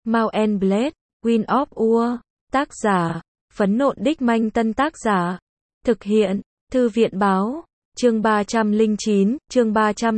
Mount and Blade, Wind of War. Tác giả, Phấn Nộn Đích Manh. Tân tác giả, thực hiện, Thư viện Báo. Chương 309, chương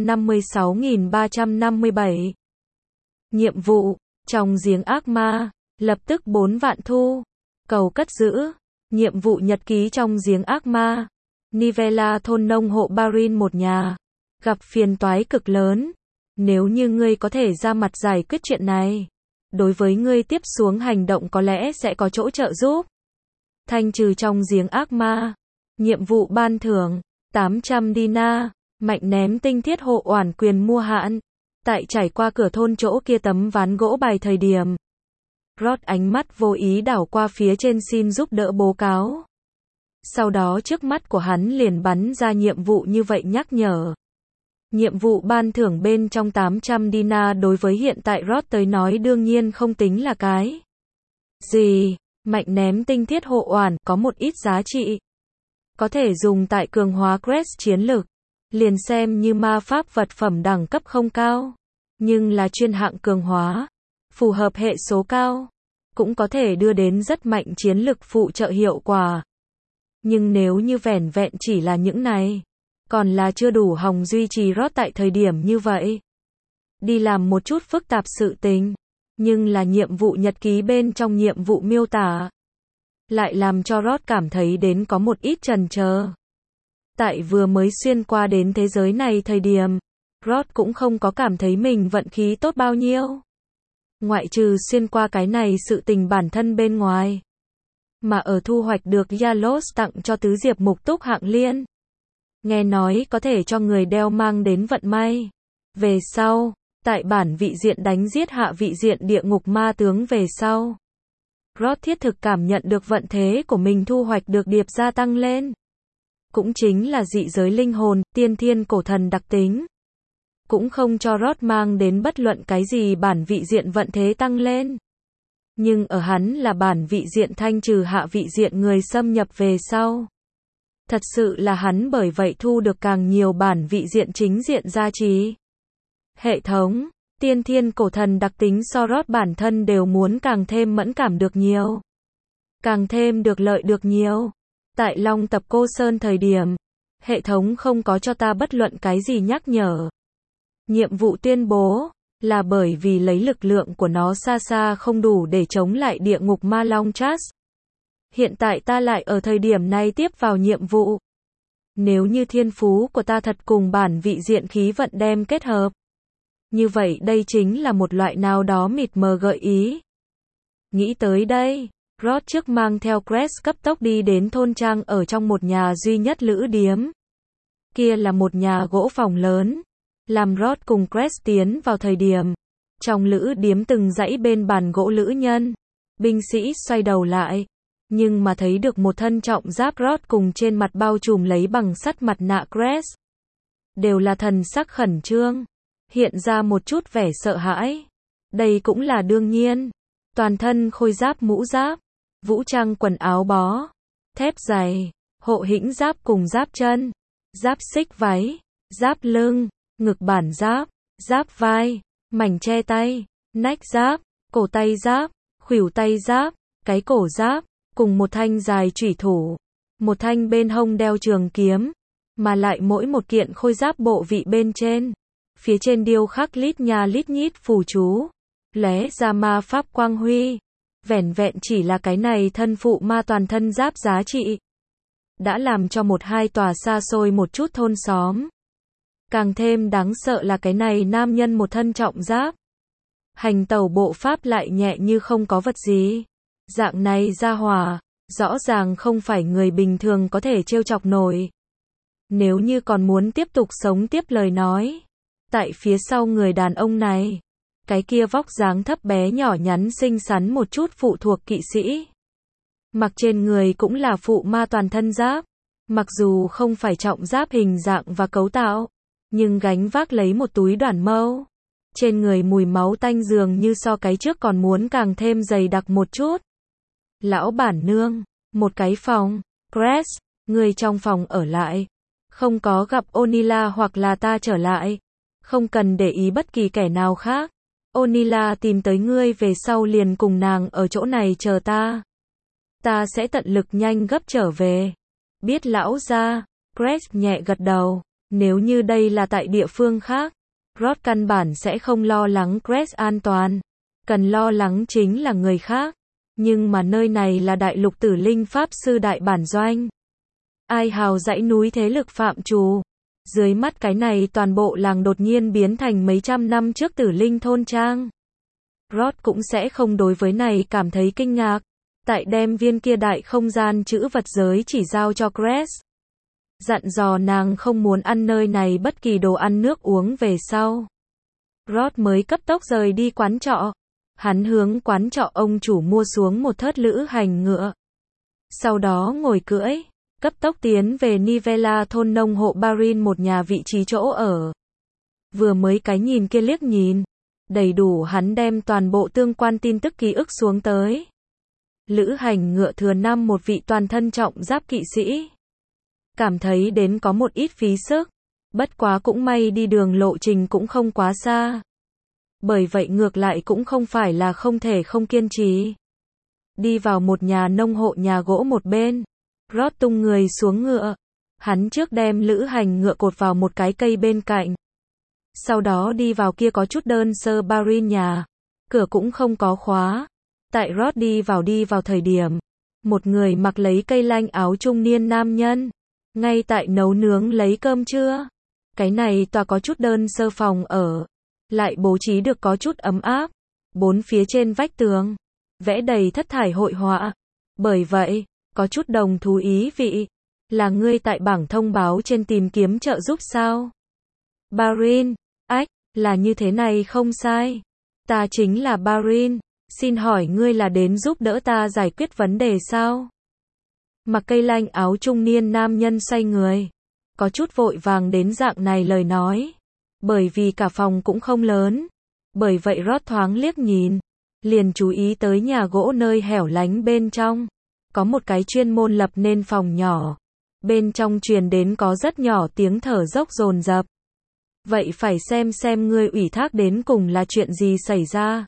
356.357. Nhiệm vụ, trong giếng ác ma, lập tức 4 vạn thu. Cầu cất giữ, nhiệm vụ nhật ký trong giếng ác ma. Nivella thôn nông hộ Barin một nhà. Gặp phiền toái cực lớn. Nếu như ngươi có thể ra mặt giải quyết chuyện này, đối với ngươi tiếp xuống hành động có lẽ sẽ có chỗ trợ giúp. Thanh trừ trong giếng ác ma. Nhiệm vụ ban thưởng, 800 dinar, mạnh ném tinh thiết hộ oản quyền mua hạn. Tại trải qua cửa thôn chỗ kia tấm ván gỗ bài thời điểm, Rod ánh mắt vô ý đảo qua phía trên xin giúp đỡ bố cáo. Sau đó trước mắt của hắn liền bắn ra nhiệm vụ như vậy nhắc nhở. Nhiệm vụ ban thưởng bên trong 800 dinar đối với hiện tại Rod tới nói đương nhiên không tính là cái gì. Mạnh ném tinh thiết hộ oản có một ít giá trị. Có thể dùng tại cường hóa Crest chiến lực. Liền xem như ma pháp vật phẩm đẳng cấp không cao. Nhưng là chuyên hạng cường hóa. Phù hợp hệ số cao. Cũng có thể đưa đến rất mạnh chiến lực phụ trợ hiệu quả. Nhưng nếu như vẻn vẹn chỉ là những này, còn là chưa đủ hòng duy trì Rod tại thời điểm như vậy. Đi làm một chút phức tạp sự tình. Nhưng là nhiệm vụ nhật ký bên trong nhiệm vụ miêu tả. Lại làm cho Rod cảm thấy đến có một ít chần chờ. Tại vừa mới xuyên qua đến thế giới này thời điểm, Rod cũng không có cảm thấy mình vận khí tốt bao nhiêu. Ngoại trừ xuyên qua cái này sự tình bản thân bên ngoài. Mà ở thu hoạch được Yalos tặng cho tứ diệp mục túc hạng liên. Nghe nói có thể cho người đeo mang đến vận may. Về sau, tại bản vị diện đánh giết hạ vị diện địa ngục ma tướng về sau. Rod thiết thực cảm nhận được vận thế của mình thu hoạch được điệp gia tăng lên. Cũng chính là dị giới linh hồn, tiên thiên cổ thần đặc tính. Cũng không cho Rod mang đến bất luận cái gì bản vị diện vận thế tăng lên. Nhưng ở hắn là bản vị diện thanh trừ hạ vị diện người xâm nhập về sau. Thật sự là hắn bởi vậy thu được càng nhiều bản vị diện chính diện gia trì. Hệ thống, tiên thiên cổ thần đặc tính so Rod bản thân đều muốn càng thêm mẫn cảm được nhiều. Càng thêm được lợi được nhiều. Tại Long tập Cô Sơn thời điểm, hệ thống không có cho ta bất luận cái gì nhắc nhở. Nhiệm vụ tuyên bố, là bởi vì lấy lực lượng của nó xa xa không đủ để chống lại địa ngục ma Long Chas. Hiện tại ta lại ở thời điểm này tiếp vào nhiệm vụ. Nếu như thiên phú của ta thật cùng bản vị diện khí vận đem kết hợp. Như vậy đây chính là một loại nào đó mịt mờ gợi ý. Nghĩ tới đây, Rod trước mang theo Crest cấp tốc đi đến thôn trang ở trong một nhà duy nhất lữ điếm. Kia là một nhà gỗ phòng lớn. Làm Rod cùng Crest tiến vào thời điểm. Trong lữ điếm từng dãy bên bàn gỗ lữ nhân. Binh sĩ xoay đầu lại. Nhưng mà thấy được một thân trọng giáp Rod cùng trên mặt bao trùm lấy bằng sắt mặt nạ Crest. Đều là thần sắc khẩn trương. Hiện ra một chút vẻ sợ hãi. Đây cũng là đương nhiên. Toàn thân khôi giáp mũ giáp. Vũ trang quần áo bó. Thép dày. Hộ hĩnh giáp cùng giáp chân. Giáp xích váy. Giáp lưng. Ngực bản giáp. Giáp vai. Mảnh che tay. Nách giáp. Cổ tay giáp. Khuỷu tay giáp. Cái cổ giáp. Cùng một thanh dài chủy thủ. Một thanh bên hông đeo trường kiếm. Mà lại mỗi một kiện khôi giáp bộ vị bên trên. Phía trên điêu khắc lít nha lít nhít phù chú. Lóe ra ma pháp quang huy. Vẻn vẹn chỉ là cái này thân phụ ma toàn thân giáp giá trị. Đã làm cho một hai tòa xa xôi một chút thôn xóm. Càng thêm đáng sợ là cái này nam nhân một thân trọng giáp. Hành tẩu bộ pháp lại nhẹ như không có vật gì. Dạng này ra hỏa, rõ ràng không phải người bình thường có thể trêu chọc nổi. Nếu như còn muốn tiếp tục sống tiếp lời nói. Tại phía sau người đàn ông này. Cái kia vóc dáng thấp bé nhỏ nhắn xinh xắn một chút phụ thuộc kỵ sĩ. Mặc trên người cũng là phụ ma toàn thân giáp. Mặc dù không phải trọng giáp hình dạng và cấu tạo. Nhưng gánh vác lấy một túi đoàn mâu. Trên người mùi máu tanh dường như so cái trước còn muốn càng thêm dày đặc một chút. Lão bản nương, một cái phòng. Crest, người trong phòng ở lại. Không có gặp Onila hoặc là ta trở lại. Không cần để ý bất kỳ kẻ nào khác. Onila tìm tới ngươi về sau liền cùng nàng ở chỗ này chờ ta. Ta sẽ tận lực nhanh gấp trở về. Biết lão gia, Grace nhẹ gật đầu. Nếu như đây là tại địa phương khác, Rod căn bản sẽ không lo lắng Grace an toàn. Cần lo lắng chính là người khác. Nhưng mà nơi này là đại lục tử linh pháp sư đại bản doanh. Ai hào dãy núi thế lực phạm trù. Dưới mắt cái này toàn bộ làng đột nhiên biến thành mấy trăm năm trước tử linh thôn trang. Rod cũng sẽ không đối với này cảm thấy kinh ngạc. Tại đem viên kia đại không gian chữ vật giới chỉ giao cho Grace. Dặn dò nàng không muốn ăn nơi này bất kỳ đồ ăn nước uống về sau. Rod mới cấp tốc rời đi quán trọ. Hắn hướng quán trọ ông chủ mua xuống một thớt lữ hành ngựa. Sau đó ngồi cưỡi, cấp tốc tiến về Nivella thôn nông hộ Barin một nhà vị trí chỗ ở. Vừa mới cái nhìn kia liếc nhìn, đầy đủ hắn đem toàn bộ tương quan tin tức ký ức xuống tới. Lữ hành ngựa thừa năm một vị toàn thân trọng giáp kỵ sĩ. Cảm thấy đến có một ít phí sức, bất quá cũng may đi đường lộ trình cũng không quá xa. Bởi vậy ngược lại cũng không phải là không thể không kiên trì. Đi vào một nhà nông hộ nhà gỗ một bên, Rod tung người xuống ngựa. Hắn trước đem lữ hành ngựa cột vào một cái cây bên cạnh. Sau đó đi vào kia có chút đơn sơ Barin nhà. Cửa cũng không có khóa. Tại Rod đi vào thời điểm, một người mặc lấy cây lanh áo trung niên nam nhân, ngay tại nấu nướng lấy cơm trưa. Cái này tòa có chút đơn sơ phòng ở, lại bố trí được có chút ấm áp. Bốn phía trên vách tường, vẽ đầy thất thải hội họa. Bởi vậy, có chút đồng thú ý vị. Là ngươi tại bảng thông báo trên tìm kiếm trợ giúp sao? Barin, ách, là như thế này không sai. Ta chính là Barin, xin hỏi ngươi là đến giúp đỡ ta giải quyết vấn đề sao? Mặc cây lanh áo trung niên nam nhân xoay người. Có chút vội vàng đến dạng này lời nói. Bởi vì cả phòng cũng không lớn. Bởi vậy Rod thoáng liếc nhìn. Liền chú ý tới nhà gỗ nơi hẻo lánh bên trong. Có một cái chuyên môn lập nên phòng nhỏ. Bên trong truyền đến có rất nhỏ tiếng thở dốc dồn dập. Vậy phải xem ngươi ủy thác đến cùng là chuyện gì xảy ra.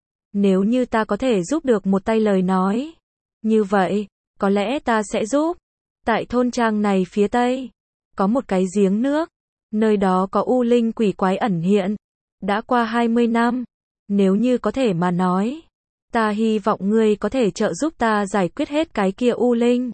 Nếu như ta có thể giúp được một tay lời nói. Như vậy, có lẽ ta sẽ giúp. Tại thôn trang này phía tây, có một cái giếng nước. Nơi đó có u linh quỷ quái ẩn hiện. Đã qua 20 năm. Nếu như có thể mà nói, ta hy vọng ngươi có thể trợ giúp ta giải quyết hết cái kia u linh.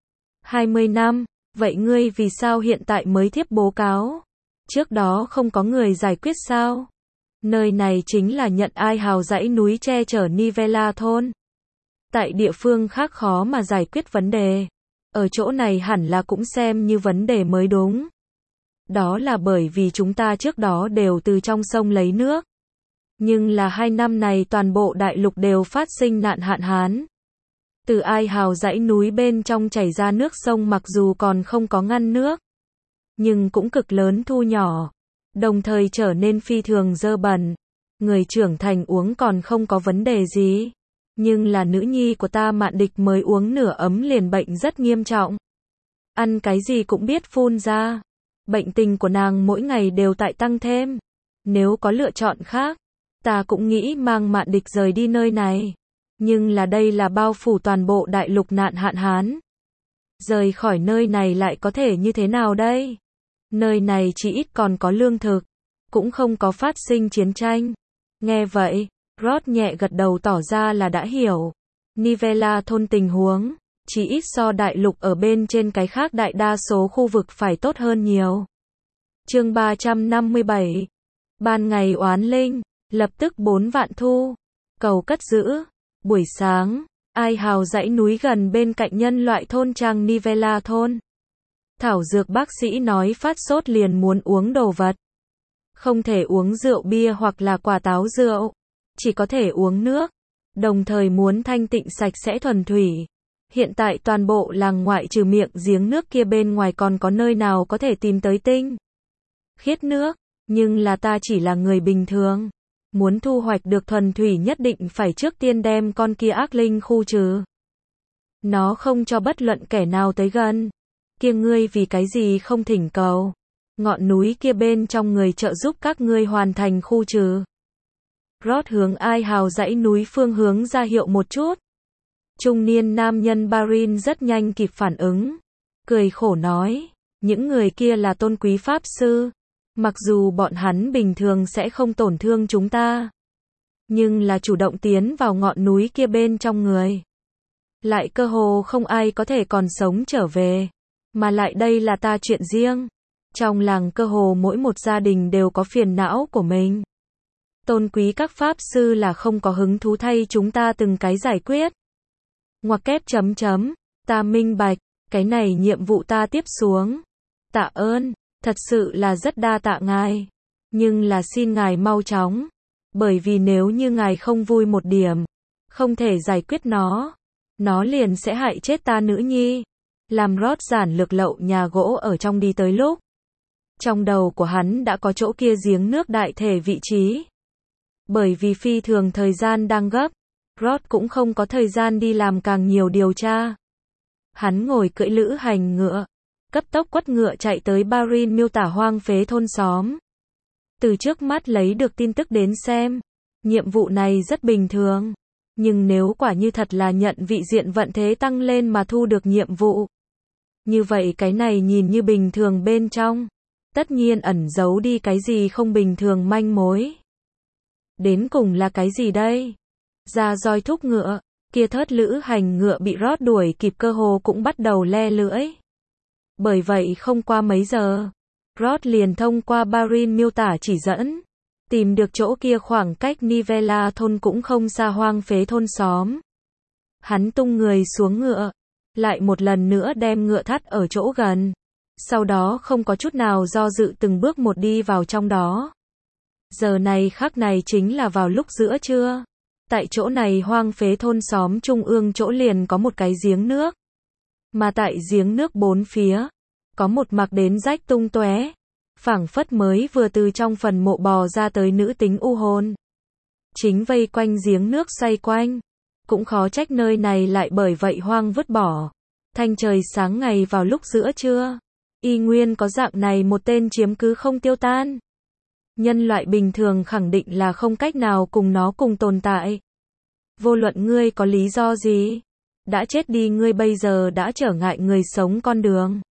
20 năm, vậy ngươi vì sao hiện tại mới thiếp bố cáo? Trước đó không có người giải quyết sao? Nơi này chính là nhận ai hào dãy núi che chở Nivella thôn. Tại địa phương khác khó mà giải quyết vấn đề. Ở chỗ này hẳn là cũng xem như vấn đề mới đúng. Đó là bởi vì chúng ta trước đó đều từ trong sông lấy nước. Nhưng là 2 năm này toàn bộ đại lục đều phát sinh nạn hạn hán. Từ ai hào dãy núi bên trong chảy ra nước sông mặc dù còn không có ngăn nước, nhưng cũng cực lớn thu nhỏ, đồng thời trở nên phi thường dơ bẩn. Người trưởng thành uống còn không có vấn đề gì, nhưng là nữ nhi của ta Mạn Địch mới uống nửa ấm liền bệnh rất nghiêm trọng. Ăn cái gì cũng biết phun ra. Bệnh tình của nàng mỗi ngày đều tại tăng thêm. Nếu có lựa chọn khác, ta cũng nghĩ mang Mạn Địch rời đi nơi này. Nhưng là đây là bao phủ toàn bộ đại lục nạn hạn hán. Rời khỏi nơi này lại có thể như thế nào đây? Nơi này chỉ ít còn có lương thực, cũng không có phát sinh chiến tranh. Nghe vậy, Rod nhẹ gật đầu tỏ ra là đã hiểu. Nivella thôn tình huống, chỉ ít so đại lục ở bên trên cái khác đại đa số khu vực phải tốt hơn nhiều. Chương 357. Ban ngày oán linh, lập tức 4 vạn thu. Cầu cất giữ. Buổi sáng, ai hào dãy núi gần bên cạnh nhân loại thôn trang Nivella thôn. Thảo dược bác sĩ nói phát sốt liền muốn uống đồ vật. Không thể uống rượu bia hoặc là quả táo rượu. Chỉ có thể uống nước. Đồng thời muốn thanh tịnh sạch sẽ thuần thủy. Hiện tại toàn bộ làng ngoại trừ miệng giếng nước kia bên ngoài còn có nơi nào có thể tìm tới tinh khiết nước. Nhưng là ta chỉ là người bình thường. Muốn thu hoạch được thuần thủy nhất định phải trước tiên đem con kia ác linh khu trừ. Nó không cho bất luận kẻ nào tới gần. Kia ngươi vì cái gì không thỉnh cầu ngọn núi kia bên trong người trợ giúp các ngươi hoàn thành khu trừ. Rod hướng ai hào dãy núi phương hướng ra hiệu một chút. Trung niên nam nhân Barin rất nhanh kịp phản ứng. Cười khổ nói, những người kia là tôn quý pháp sư. Mặc dù bọn hắn bình thường sẽ không tổn thương chúng ta, nhưng là chủ động tiến vào ngọn núi kia bên trong người. Lại cơ hồ không ai có thể còn sống trở về. Mà lại đây là ta chuyện riêng. Trong làng cơ hồ mỗi một gia đình đều có phiền não của mình. Tôn quý các pháp sư là không có hứng thú thay chúng ta từng cái giải quyết. Ngoặc kép chấm chấm, ta minh bạch, cái này nhiệm vụ ta tiếp xuống. Tạ ơn, thật sự là rất đa tạ ngài. Nhưng là xin ngài mau chóng. Bởi vì nếu như ngài không vui một điểm, không thể giải quyết nó liền sẽ hại chết ta nữ nhi. Làm Rod giản lược lậu nhà gỗ ở trong đi tới lúc. Trong đầu của hắn đã có chỗ kia giếng nước đại thể vị trí. Bởi vì phi thường thời gian đang gấp, Rod cũng không có thời gian đi làm càng nhiều điều tra. Hắn ngồi cưỡi lữ hành ngựa, cấp tốc quất ngựa chạy tới Barin miêu tả hoang phế thôn xóm. Từ trước mắt lấy được tin tức đến xem, nhiệm vụ này rất bình thường. Nhưng nếu quả như thật là nhận vị diện vận thế tăng lên mà thu được nhiệm vụ, như vậy cái này nhìn như bình thường bên trong, tất nhiên ẩn giấu đi cái gì không bình thường manh mối. Đến cùng là cái gì đây? Ra roi thúc ngựa, kia thớt lữ hành ngựa bị Rod đuổi kịp cơ hồ cũng bắt đầu le lưỡi. Bởi vậy không qua mấy giờ, Rod liền thông qua Barin miêu tả chỉ dẫn, tìm được chỗ kia khoảng cách Nivella thôn cũng không xa hoang phế thôn xóm. Hắn tung người xuống ngựa, lại một lần nữa đem ngựa thắt ở chỗ gần. Sau đó không có chút nào do dự từng bước một đi vào trong đó. Giờ này khắc này chính là vào lúc giữa trưa. Tại chỗ này hoang phế thôn xóm trung ương chỗ liền có một cái giếng nước. Mà tại giếng nước bốn phía, có một mặc đến rách tung tóe, phảng phất mới vừa từ trong phần mộ bò ra tới nữ tính u hồn. Chính vây quanh giếng nước xoay quanh. Cũng khó trách nơi này lại bởi vậy hoang vứt bỏ. Thanh trời sáng ngày vào lúc giữa trưa, y nguyên có dạng này một tên chiếm cứ không tiêu tan. Nhân loại bình thường khẳng định là không cách nào cùng nó cùng tồn tại. Vô luận ngươi có lý do gì, đã chết đi ngươi bây giờ đã trở ngại người sống con đường.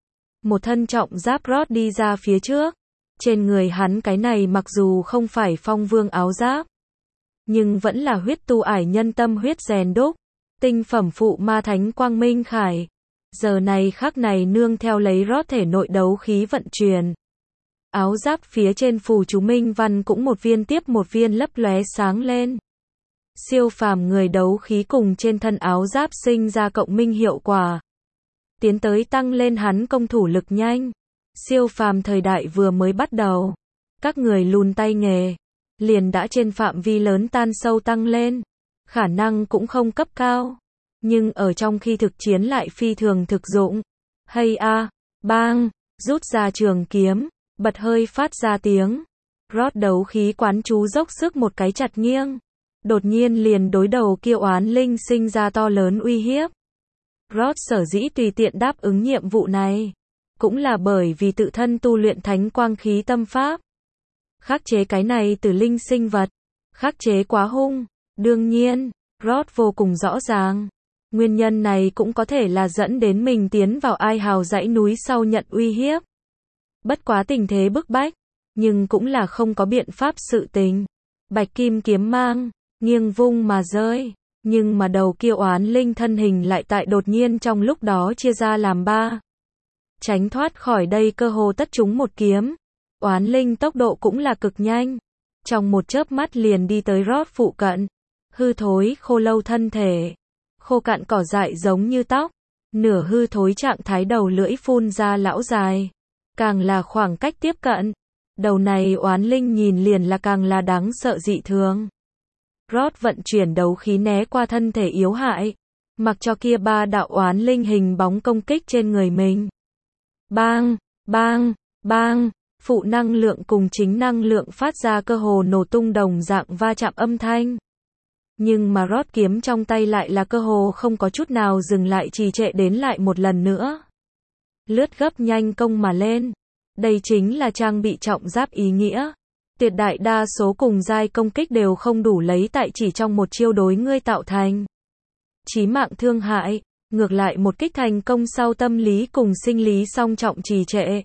Một thân trọng giáp Rod đi ra phía trước. Trên người hắn cái này mặc dù không phải phong vương áo giáp, nhưng vẫn là huyết tu ải nhân tâm huyết rèn đúc, tinh phẩm phụ ma thánh quang minh khải. Giờ này khắc này nương theo lấy Rod thể nội đấu khí vận chuyển. Áo giáp phía trên phù chú minh văn cũng một viên tiếp một viên lấp lóe sáng lên. Siêu phàm người đấu khí cùng trên thân áo giáp sinh ra cộng minh hiệu quả. Tiến tới tăng lên hắn công thủ lực nhanh. Siêu phàm thời đại vừa mới bắt đầu. Các người lùn tay nghề liền đã trên phạm vi lớn tan sâu tăng lên. Khả năng cũng không cấp cao, nhưng ở trong khi thực chiến lại phi thường thực dụng. Hay a, bang, rút ra trường kiếm, bật hơi phát ra tiếng. Rod đấu khí quán chú dốc sức một cái chặt nghiêng. Đột nhiên liền đối đầu kia oán linh sinh ra to lớn uy hiếp. Rod sở dĩ tùy tiện đáp ứng nhiệm vụ này, cũng là bởi vì tự thân tu luyện thánh quang khí tâm pháp. Khắc chế cái này từ linh sinh vật. Khắc chế quá hung. Đương nhiên, Rod vô cùng rõ ràng. Nguyên nhân này cũng có thể là dẫn đến mình tiến vào ai hào dãy núi sau nhận uy hiếp. Bất quá tình thế bức bách, nhưng cũng là không có biện pháp sự tình. Bạch kim kiếm mang, nghiêng vung mà rơi. Nhưng mà đầu kia oán linh thân hình lại tại đột nhiên trong lúc đó chia ra làm ba. Tránh thoát khỏi đây cơ hồ tất chúng một kiếm. Oán linh tốc độ cũng là cực nhanh. Trong một chớp mắt liền đi tới Rod phụ cận. Hư thối khô lâu thân thể. Khô cạn cỏ dại giống như tóc. Nửa hư thối trạng thái đầu lưỡi phun ra lão dài. Càng là khoảng cách tiếp cận. Đầu này oán linh nhìn liền là càng là đáng sợ dị thường. Rod vận chuyển đấu khí né qua thân thể yếu hại. Mặc cho kia ba đạo oán linh hình bóng công kích trên người mình. Bang, bang, bang. Phụ năng lượng cùng chính năng lượng phát ra cơ hồ nổ tung đồng dạng va chạm âm thanh. Nhưng mà Rod kiếm trong tay lại là cơ hồ không có chút nào dừng lại trì trệ đến lại một lần nữa. Lướt gấp nhanh công mà lên. Đây chính là trang bị trọng giáp ý nghĩa. Tuyệt đại đa số cùng giai công kích đều không đủ lấy tại chỉ trong một chiêu đối ngươi tạo thành chí mạng thương hại, ngược lại một kích thành công sau tâm lý cùng sinh lý song trọng trì trệ,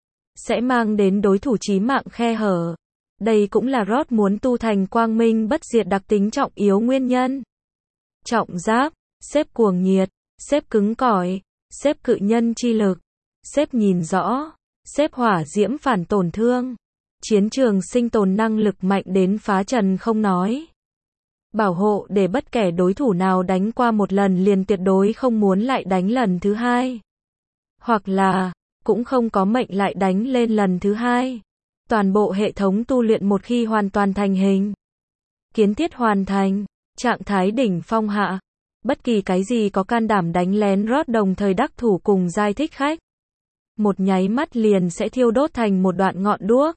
sẽ mang đến đối thủ chí mạng khe hở. Đây cũng là Roth muốn tu thành quang minh bất diệt đặc tính trọng yếu nguyên nhân. Trọng giáp, xếp cuồng nhiệt, xếp cứng cỏi, xếp cự nhân chi lực, xếp nhìn rõ, xếp hỏa diễm phản tổn thương. Chiến trường sinh tồn năng lực mạnh đến phá trần không nói. Bảo hộ để bất kể đối thủ nào đánh qua một lần liền tuyệt đối không muốn lại đánh lần thứ hai. Hoặc là, cũng không có mệnh lại đánh lên lần thứ hai. Toàn bộ hệ thống tu luyện một khi hoàn toàn thành hình, kiến thiết hoàn thành, trạng thái đỉnh phong hạ, bất kỳ cái gì có can đảm đánh lén Roth đồng thời đắc thủ cùng giai thích khách, một nháy mắt liền sẽ thiêu đốt thành một đoạn ngọn đuốc.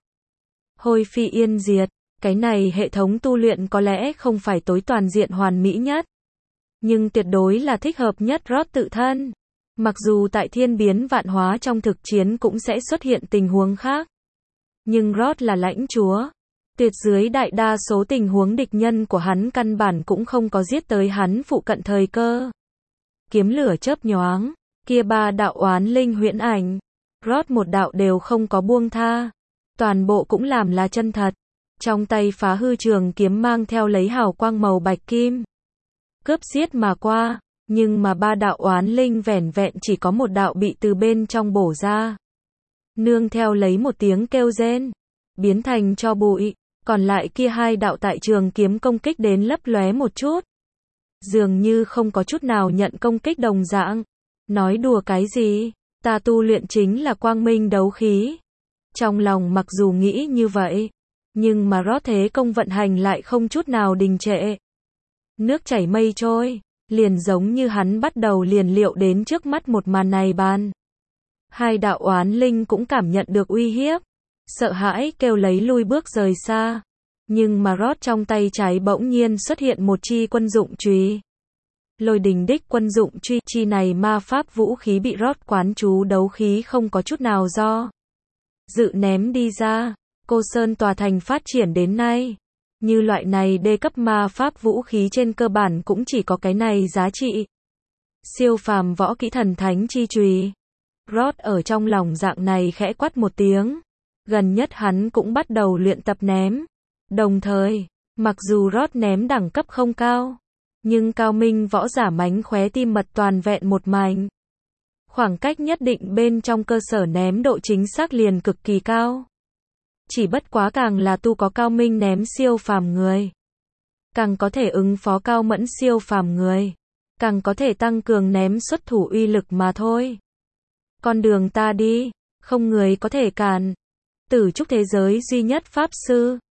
Hôi phi yên diệt, cái này hệ thống tu luyện có lẽ không phải tối toàn diện hoàn mỹ nhất, nhưng tuyệt đối là thích hợp nhất Roth tự thân. Mặc dù tại thiên biến vạn hóa trong thực chiến cũng sẽ xuất hiện tình huống khác, nhưng Roth là lãnh chúa, tuyệt dưới đại đa số tình huống địch nhân của hắn căn bản cũng không có giết tới hắn phụ cận thời cơ. Kiếm lửa chớp nhoáng, kia 3 đạo oán linh huyễn ảnh, Roth một đạo đều không có buông tha, toàn bộ cũng làm là chân thật. Trong tay phá hư trường kiếm mang theo lấy hào quang màu bạch kim, cướp giết mà qua, nhưng mà 3 đạo oán linh vẻn vẹn chỉ có một đạo bị từ bên trong bổ ra, nương theo lấy một tiếng kêu rên, biến thành tro bụi, còn lại kia 2 đạo tại trường kiếm công kích đến lấp lóe một chút, dường như không có chút nào nhận công kích đồng dạng. Nói đùa cái gì, ta tu luyện chính là quang minh đấu khí. Trong lòng mặc dù nghĩ như vậy, nhưng mà Roth thế công vận hành lại không chút nào đình trệ. Nước chảy mây trôi, liền giống như hắn bắt đầu liền liệu đến trước mắt một màn này ban. 2 đạo oán linh cũng cảm nhận được uy hiếp, sợ hãi kêu lấy lui bước rời xa. Nhưng mà Roth trong tay trái bỗng nhiên xuất hiện một chi quân dụng chùy. Lôi đình đích quân dụng chùy chi này ma pháp vũ khí bị Roth quán chú đấu khí không có chút nào do dự ném đi ra. Cô Sơn tòa thành phát triển đến nay, như loại này đê cấp ma pháp vũ khí trên cơ bản cũng chỉ có cái này giá trị. Siêu phàm võ kỹ thần thánh chi chùy. Roth ở trong lòng dạng này khẽ quát một tiếng. Gần nhất hắn cũng bắt đầu luyện tập ném. Đồng thời, mặc dù Roth ném đẳng cấp không cao, nhưng cao minh võ giả mánh khóe tim mật toàn vẹn một mảnh. Khoảng cách nhất định bên trong cơ sở ném độ chính xác liền cực kỳ cao. Chỉ bất quá càng là tu có cao minh ném siêu phàm người, càng có thể ứng phó cao mẫn siêu phàm người, càng có thể tăng cường ném xuất thủ uy lực mà thôi. Con đường ta đi, không người có thể cản. Tử trúc thế giới duy nhất pháp sư,